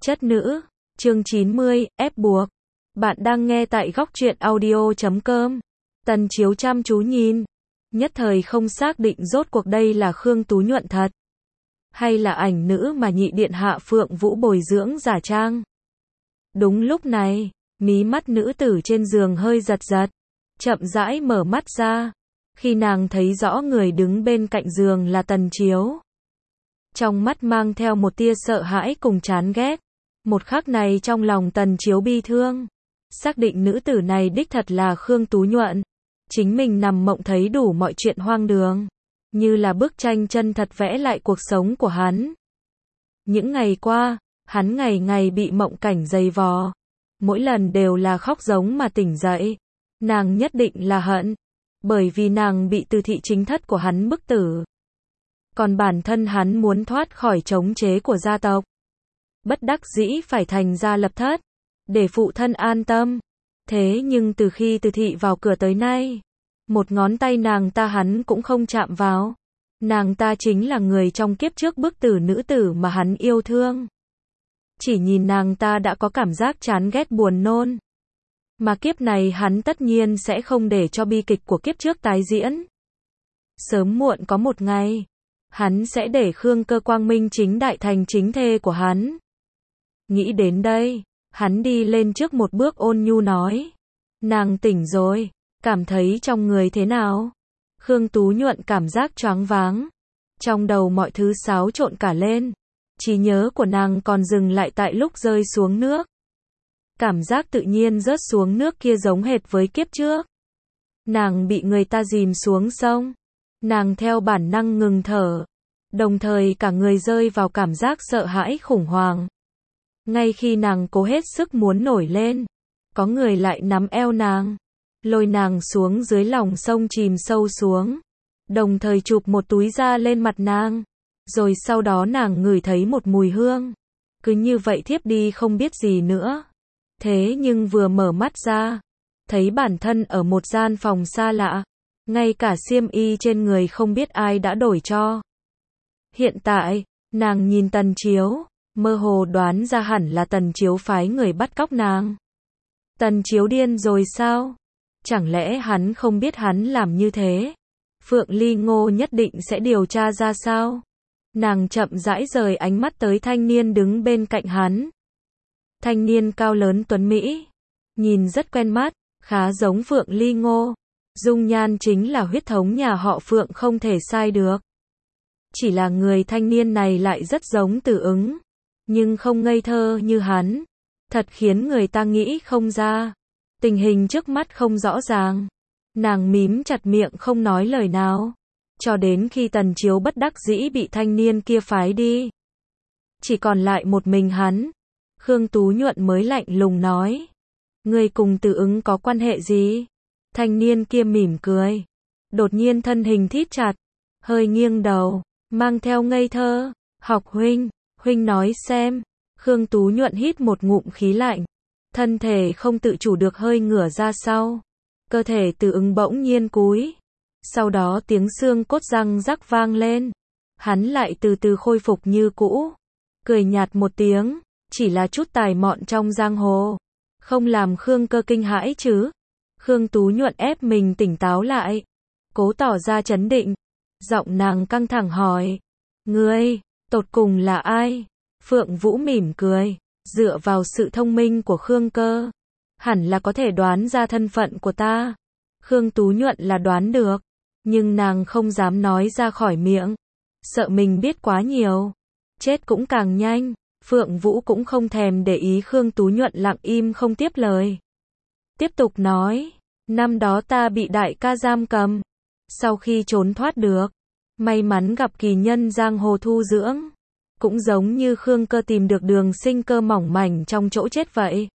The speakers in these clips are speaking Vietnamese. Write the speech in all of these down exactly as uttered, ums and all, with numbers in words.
Chất nữ, chương chín mươi, ép buộc. Bạn đang nghe tại góc truyện audio chấm com. Tần Chiếu chăm chú nhìn, nhất thời không xác định rốt cuộc đây là Khương Tú Nhuận thật, hay là ảnh nữ mà nhị điện hạ Phượng Vũ bồi dưỡng giả trang. Đúng lúc này, mí mắt nữ tử trên giường hơi giật giật, chậm rãi mở mắt ra, khi nàng thấy rõ người đứng bên cạnh giường là Tần Chiếu. Trong mắt mang theo một tia sợ hãi cùng chán ghét. Một khắc này trong lòng Tần Chiếu bi thương, xác định nữ tử này đích thật là Khương Tú Nhuận. Chính mình nằm mộng thấy đủ mọi chuyện hoang đường, như là bức tranh chân thật vẽ lại cuộc sống của hắn. Những ngày qua, hắn ngày ngày bị mộng cảnh dày vò, mỗi lần đều là khóc giống mà tỉnh dậy. Nàng nhất định là hận, bởi vì nàng bị Từ thị chính thất của hắn bức tử. Còn bản thân hắn muốn thoát khỏi chống chế của gia tộc, bất đắc dĩ phải thành gia lập thất, để phụ thân an tâm. Thế nhưng từ khi Từ thị vào cửa tới nay, một ngón tay nàng ta hắn cũng không chạm vào. Nàng ta chính là người trong kiếp trước bức tử nữ tử mà hắn yêu thương. Chỉ nhìn nàng ta đã có cảm giác chán ghét buồn nôn. Mà kiếp này hắn tất nhiên sẽ không để cho bi kịch của kiếp trước tái diễn. Sớm muộn có một ngày, hắn sẽ để Khương Cơ quang minh chính đại thành chính thê của hắn. Nghĩ đến đây, hắn đi lên trước một bước ôn nhu nói. Nàng tỉnh rồi, cảm thấy trong người thế nào? Khương Tú Nhuận cảm giác choáng váng. Trong đầu mọi thứ xáo trộn cả lên. Trí nhớ của nàng còn dừng lại tại lúc rơi xuống nước. Cảm giác tự nhiên rớt xuống nước kia giống hệt với kiếp trước. Nàng bị người ta dìm xuống sông. Nàng theo bản năng ngừng thở. Đồng thời cả người rơi vào cảm giác sợ hãi khủng hoảng. Ngay khi nàng cố hết sức muốn nổi lên, có người lại nắm eo nàng, lôi nàng xuống dưới lòng sông chìm sâu xuống, đồng thời chụp một túi da lên mặt nàng, rồi sau đó nàng ngửi thấy một mùi hương, cứ như vậy thiếp đi không biết gì nữa. Thế nhưng vừa mở mắt ra, thấy bản thân ở một gian phòng xa lạ, ngay cả xiêm y trên người không biết ai đã đổi cho. Hiện tại, nàng nhìn Tần Chiếu, mơ hồ đoán ra hẳn là Tần Chiếu phái người bắt cóc nàng. Tần Chiếu điên rồi sao? Chẳng lẽ hắn không biết hắn làm như thế? Phượng Ly Ngô nhất định sẽ điều tra ra sao? Nàng chậm rãi rời ánh mắt tới thanh niên đứng bên cạnh hắn. Thanh niên cao lớn tuấn Mỹ, nhìn rất quen mắt, khá giống Phượng Ly Ngô. Dung nhan chính là huyết thống nhà họ Phượng không thể sai được. Chỉ là người thanh niên này lại rất giống Từ Ứng, nhưng không ngây thơ như hắn, thật khiến người ta nghĩ không ra. Tình hình trước mắt không rõ ràng, nàng mím chặt miệng không nói lời nào, cho đến khi Tần Chiếu bất đắc dĩ bị thanh niên kia phái đi. Chỉ còn lại một mình hắn, Khương Tú Nhuận mới lạnh lùng nói. Người cùng Từ Ứng có quan hệ gì? Thanh niên kia mỉm cười, đột nhiên thân hình thít chặt, hơi nghiêng đầu, mang theo ngây thơ. Học huynh, huynh nói xem. Khương Tú Nhuận hít một ngụm khí lạnh, thân thể không tự chủ được hơi ngửa ra sau, cơ thể Từ Ứng bỗng nhiên cúi, sau đó tiếng xương cốt răng rắc vang lên, hắn lại từ từ khôi phục như cũ, cười nhạt một tiếng, chỉ là chút tài mọn trong giang hồ, không làm Khương Cơ kinh hãi chứ? Khương Tú Nhuận ép mình tỉnh táo lại, cố tỏ ra trấn định, giọng nàng căng thẳng hỏi, ngươi, tột cùng là ai? Phượng Vũ mỉm cười, dựa vào sự thông minh của Khương Cơ, hẳn là có thể đoán ra thân phận của ta. Khương Tú Nhuận là đoán được, nhưng nàng không dám nói ra khỏi miệng, sợ mình biết quá nhiều, chết cũng càng nhanh. Phượng Vũ cũng không thèm để ý Khương Tú Nhuận lặng im không tiếp lời. Tiếp tục nói, năm đó ta bị đại ca giam cầm, sau khi trốn thoát được, may mắn gặp kỳ nhân giang hồ thu dưỡng, cũng giống như Khương Cơ tìm được đường sinh cơ mỏng mảnh trong chỗ chết vậy.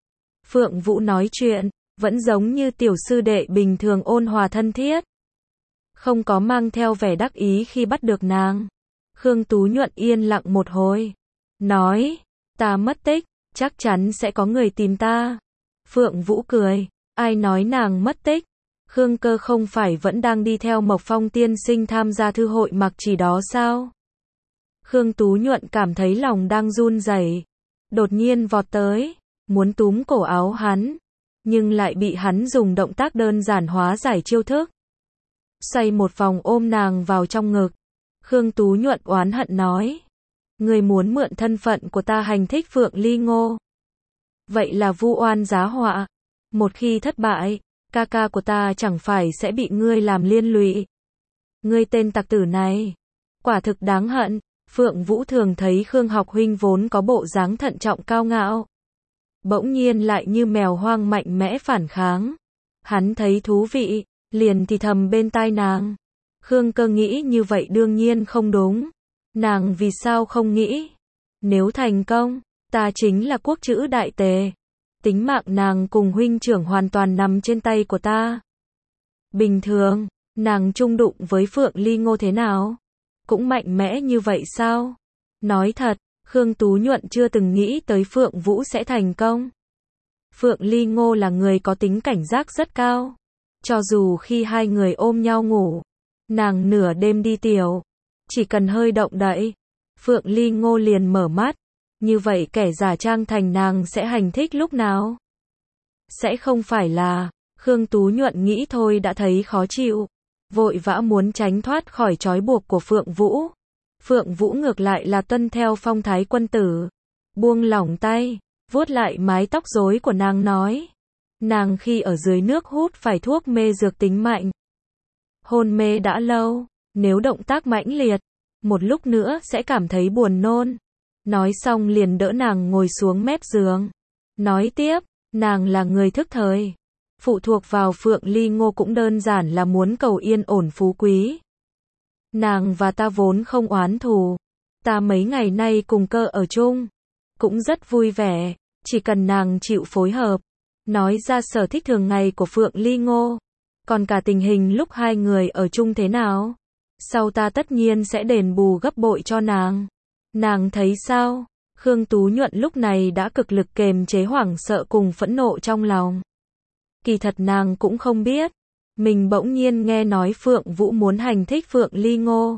Phượng Vũ nói chuyện, vẫn giống như tiểu sư đệ bình thường ôn hòa thân thiết, không có mang theo vẻ đắc ý khi bắt được nàng. Khương Tú Nhuận yên lặng một hồi, nói, ta mất tích, chắc chắn sẽ có người tìm ta. Phượng Vũ cười, ai nói nàng mất tích? Khương Cơ không phải vẫn đang đi theo Mộc Phong tiên sinh tham gia thư hội mặc chỉ đó sao? Khương Tú Nhuận cảm thấy lòng đang run rẩy. đột nhiên vọt tới, muốn túm cổ áo hắn, nhưng lại bị hắn dùng động tác đơn giản hóa giải chiêu thức. Xoay một vòng ôm nàng vào trong ngực. Khương Tú Nhuận oán hận nói. Ngươi muốn mượn thân phận của ta hành thích Phượng Ly Ngô. Vậy là vu oan giá họa. Một khi thất bại, ca ca của ta chẳng phải sẽ bị ngươi làm liên lụy. Ngươi tên tặc tử này, quả thực đáng hận. Phượng Vũ thường thấy Khương học huynh vốn có bộ dáng thận trọng cao ngạo, bỗng nhiên lại như mèo hoang mạnh mẽ phản kháng. Hắn thấy thú vị, liền thì thầm bên tai nàng. Khương Cơ nghĩ như vậy đương nhiên không đúng. Nàng vì sao không nghĩ? Nếu thành công, ta chính là quốc chữ đại tề. Tính mạng nàng cùng huynh trưởng hoàn toàn nằm trên tay của ta. Bình thường, nàng chung đụng với Phượng Ly Ngô thế nào? Cũng mạnh mẽ như vậy sao? Nói thật, Khương Tú Nhuận chưa từng nghĩ tới Phượng Vũ sẽ thành công. Phượng Ly Ngô là người có tính cảnh giác rất cao. Cho dù khi hai người ôm nhau ngủ, nàng nửa đêm đi tiểu, chỉ cần hơi động đậy, Phượng Ly Ngô liền mở mắt. Như vậy kẻ giả trang thành nàng sẽ hành thích lúc nào? Sẽ không phải là, Khương Tú Nhuận nghĩ thôi đã thấy khó chịu, vội vã muốn tránh thoát khỏi trói buộc của Phượng Vũ. Phượng Vũ ngược lại là tuân theo phong thái quân tử, buông lỏng tay, vuốt lại mái tóc rối của nàng nói. Nàng khi ở dưới nước hút phải thuốc mê dược tính mạnh. Hôn mê đã lâu, nếu động tác mãnh liệt, một lúc nữa sẽ cảm thấy buồn nôn. Nói xong liền đỡ nàng ngồi xuống mép giường. Nói tiếp, nàng là người thức thời. Phụ thuộc vào Phượng Ly Ngô cũng đơn giản là muốn cầu yên ổn phú quý. Nàng và ta vốn không oán thù. Ta mấy ngày nay cùng Cơ ở chung, cũng rất vui vẻ, chỉ cần nàng chịu phối hợp. Nói ra sở thích thường ngày của Phượng Ly Ngô, còn cả tình hình lúc hai người ở chung thế nào, sau ta tất nhiên sẽ đền bù gấp bội cho nàng. Nàng thấy sao? Khương Tú Nhuận lúc này đã cực lực kềm chế hoảng sợ cùng phẫn nộ trong lòng. Kỳ thật nàng cũng không biết, mình bỗng nhiên nghe nói Phượng Vũ muốn hành thích Phượng Ly Ngô.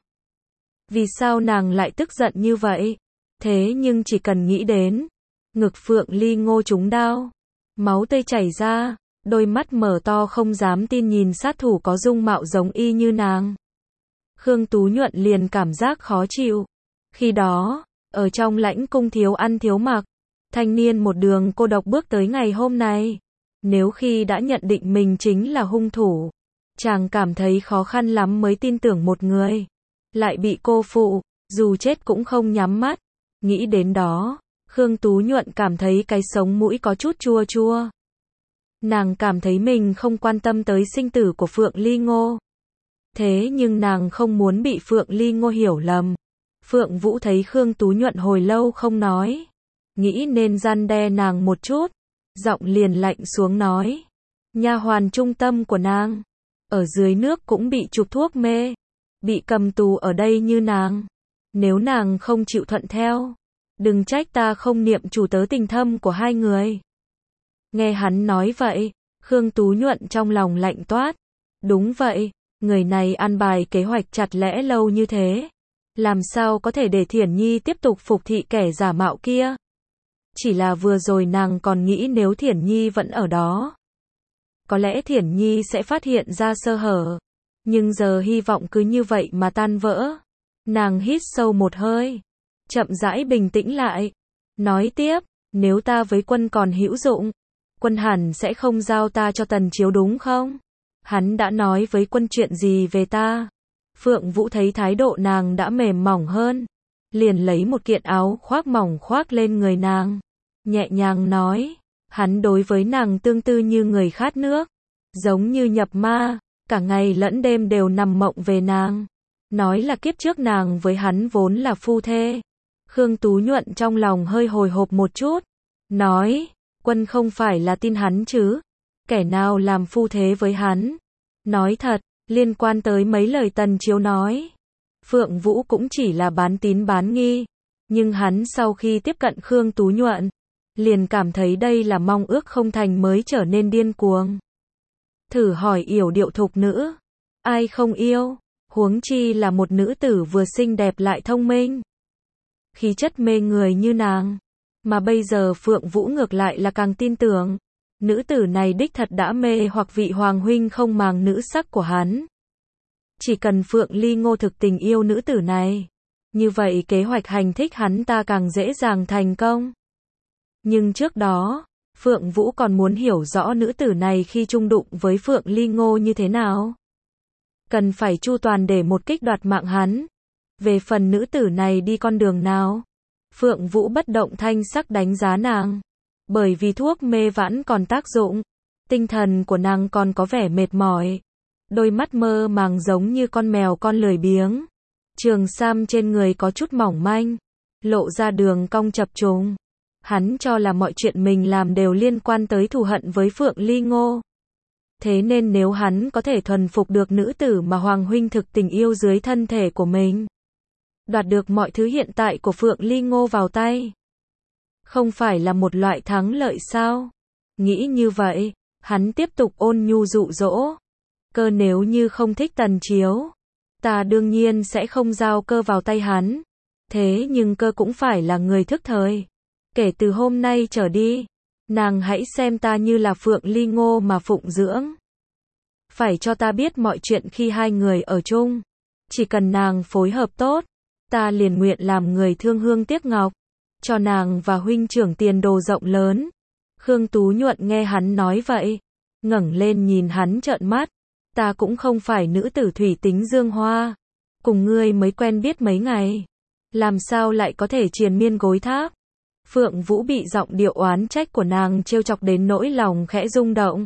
Vì sao nàng lại tức giận như vậy? Thế nhưng chỉ cần nghĩ đến, ngực Phượng Ly Ngô trúng đao, máu tươi chảy ra, đôi mắt mở to không dám tin nhìn sát thủ có dung mạo giống y như nàng. Khương Tú Nhuận liền cảm giác khó chịu. Khi đó, ở trong lãnh cung thiếu ăn thiếu mặc, thanh niên một đường cô độc bước tới ngày hôm nay. Nếu khi đã nhận định mình chính là hung thủ, chàng cảm thấy khó khăn lắm mới tin tưởng một người, lại bị cô phụ, dù chết cũng không nhắm mắt. Nghĩ đến đó, Khương Tú Nhuận cảm thấy cái sống mũi có chút chua chua. Nàng cảm thấy mình không quan tâm tới sinh tử của Phượng Ly Ngô. Thế nhưng nàng không muốn bị Phượng Ly Ngô hiểu lầm. Phượng Vũ thấy Khương Tú Nhuận hồi lâu không nói, nghĩ nên răn đe nàng một chút, giọng liền lạnh xuống nói. Nha hoàn trung tâm của nàng, ở dưới nước cũng bị chụp thuốc mê, bị cầm tù ở đây như nàng. Nếu nàng không chịu thuận theo, đừng trách ta không niệm chủ tớ tình thâm của hai người. Nghe hắn nói vậy, Khương Tú Nhuận trong lòng lạnh toát. Đúng vậy, người này ăn bài kế hoạch chặt lẽ lâu như thế, làm sao có thể để Thiển Nhi tiếp tục phục thị kẻ giả mạo kia. Chỉ là vừa rồi nàng còn nghĩ nếu Thiển Nhi vẫn ở đó, có lẽ Thiển Nhi sẽ phát hiện ra sơ hở. Nhưng giờ hy vọng cứ như vậy mà tan vỡ. Nàng hít sâu một hơi, chậm rãi bình tĩnh lại, nói tiếp, nếu ta với quân còn hữu dụng, quân hẳn sẽ không giao ta cho Tần Chiếu đúng không? Hắn đã nói với quân chuyện gì về ta? Phượng Vũ thấy thái độ nàng đã mềm mỏng hơn, liền lấy một kiện áo khoác mỏng khoác lên người nàng, nhẹ nhàng nói, hắn đối với nàng tương tư như người khát nước, giống như nhập ma, cả ngày lẫn đêm đều nằm mộng về nàng. Nói là kiếp trước nàng với hắn vốn là phu thê. Khương Tú Nhuận trong lòng hơi hồi hộp một chút, nói, quân không phải là tin hắn chứ? Kẻ nào làm phu thế với hắn? Nói thật, liên quan tới mấy lời Tần Chiếu nói, Phượng Vũ cũng chỉ là bán tín bán nghi, nhưng hắn sau khi tiếp cận Khương Tú Nhuận, liền cảm thấy đây là mong ước không thành mới trở nên điên cuồng. Thử hỏi yểu điệu thục nữ, ai không yêu? Huống chi là một nữ tử vừa xinh đẹp lại thông minh, khí chất mê người như nàng. Mà bây giờ Phượng Vũ ngược lại là càng tin tưởng. Nữ tử này đích thật đã mê hoặc vị hoàng huynh không màng nữ sắc của hắn. Chỉ cần Phượng Ly Ngô thực tình yêu nữ tử này, như vậy kế hoạch hành thích hắn ta càng dễ dàng thành công. Nhưng trước đó, Phượng Vũ còn muốn hiểu rõ nữ tử này khi chung đụng với Phượng Ly Ngô như thế nào. Cần phải chu toàn để một kích đoạt mạng hắn. Về phần nữ tử này đi con đường nào, Phượng Vũ bất động thanh sắc đánh giá nàng. Bởi vì thuốc mê vãn còn tác dụng, tinh thần của nàng còn có vẻ mệt mỏi. Đôi mắt mơ màng giống như con mèo con lười biếng. Trường sam trên người có chút mỏng manh, lộ ra đường cong chập trùng. Hắn cho là mọi chuyện mình làm đều liên quan tới thù hận với Phượng Ly Ngô. Thế nên nếu hắn có thể thuần phục được nữ tử mà Hoàng huynh thực tình yêu dưới thân thể của mình, đoạt được mọi thứ hiện tại của Phượng Ly Ngô vào tay, không phải là một loại thắng lợi sao? Nghĩ như vậy, hắn tiếp tục ôn nhu dụ dỗ. Cơ nếu như không thích Tần Chiếu, ta đương nhiên sẽ không giao cơ vào tay hắn. Thế nhưng cơ cũng phải là người thức thời. Kể từ hôm nay trở đi, nàng hãy xem ta như là Phượng Ly Ngô mà phụng dưỡng. Phải cho ta biết mọi chuyện khi hai người ở chung. Chỉ cần nàng phối hợp tốt, ta liền nguyện làm người thương hương tiếc ngọc, cho nàng và huynh trưởng tiền đồ rộng lớn. Khương Tú Nhuận nghe hắn nói vậy, ngẩng lên nhìn hắn trợn mắt. Ta cũng không phải nữ tử thủy tính dương hoa, cùng ngươi mới quen biết mấy ngày, làm sao lại có thể triền miên gối tháp. Phượng Vũ bị giọng điệu oán trách của nàng trêu chọc đến nỗi lòng khẽ rung động.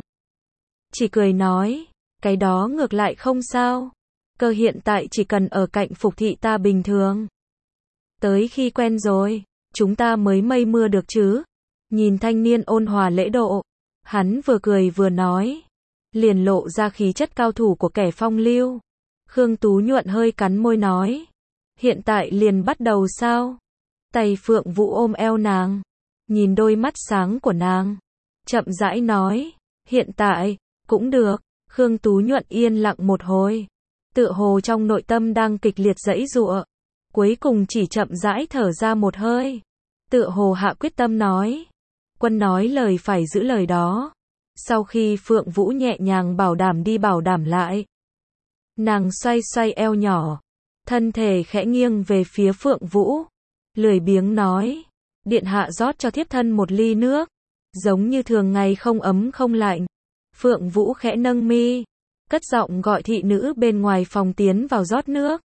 Chỉ cười nói, cái đó ngược lại không sao. Cơ hiện tại chỉ cần ở cạnh Phục thị ta bình thường. Tới khi quen rồi, chúng ta mới mây mưa được chứ. Nhìn thanh niên ôn hòa lễ độ, hắn vừa cười vừa nói, liền lộ ra khí chất cao thủ của kẻ phong lưu. Khương Tú Nhuận hơi cắn môi nói, hiện tại liền bắt đầu sao? Tay Phượng Vũ ôm eo nàng, nhìn đôi mắt sáng của nàng, chậm rãi nói, hiện tại, cũng được. Khương Tú Nhuận yên lặng một hồi, tựa hồ trong nội tâm đang kịch liệt giãy giụa, cuối cùng chỉ chậm rãi thở ra một hơi, tựa hồ hạ quyết tâm nói, quân nói lời phải giữ lời đó. Sau khi Phượng Vũ nhẹ nhàng bảo đảm đi bảo đảm lại, nàng xoay xoay eo nhỏ, thân thể khẽ nghiêng về phía Phượng Vũ, lười biếng nói, điện hạ rót cho thiếp thân một ly nước, giống như thường ngày không ấm không lạnh. Phượng Vũ khẽ nâng mi, cất giọng gọi thị nữ bên ngoài phòng tiến vào rót nước.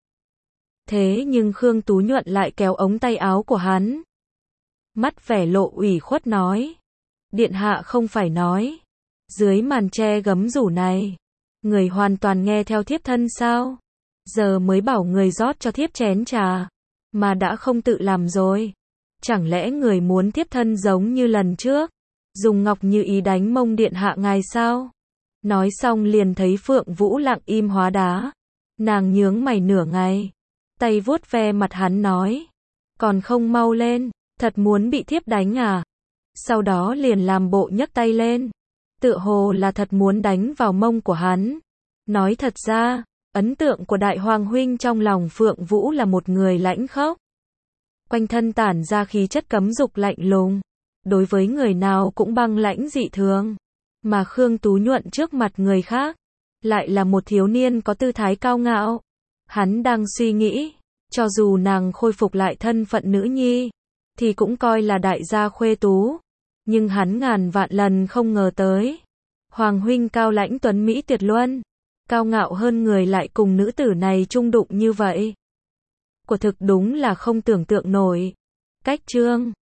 Thế nhưng Khương Tú Nhuận lại kéo ống tay áo của hắn, mắt vẻ lộ ủy khuất nói, điện hạ không phải nói, dưới màn che gấm rủ này, người hoàn toàn nghe theo thiếp thân sao? Giờ mới bảo người rót cho thiếp chén trà, mà đã không tự làm rồi. Chẳng lẽ người muốn thiếp thân giống như lần trước, dùng ngọc như ý đánh mông điện hạ ngài sao? Nói xong liền thấy Phượng Vũ lặng im hóa đá. Nàng nhướng mày nửa ngày, tay vuốt ve mặt hắn nói, còn không mau lên, thật muốn bị thiếp đánh à? Sau đó liền làm bộ nhấc tay lên, tựa hồ là thật muốn đánh vào mông của hắn. Nói thật ra, ấn tượng của đại hoàng huynh trong lòng Phượng Vũ là một người lãnh khốc, quanh thân tản ra khí chất cấm dục lạnh lùng, đối với người nào cũng băng lãnh dị thường. Mà Khương Tú Nhuận trước mặt người khác, lại là một thiếu niên có tư thái cao ngạo. Hắn đang suy nghĩ, cho dù nàng khôi phục lại thân phận nữ nhi, thì cũng coi là đại gia khuê tú. Nhưng hắn ngàn vạn lần không ngờ tới, Hoàng huynh cao lãnh tuấn Mỹ tuyệt luân, cao ngạo hơn người lại cùng nữ tử này chung đụng như vậy. Quả thực đúng là không tưởng tượng nổi. Cách chương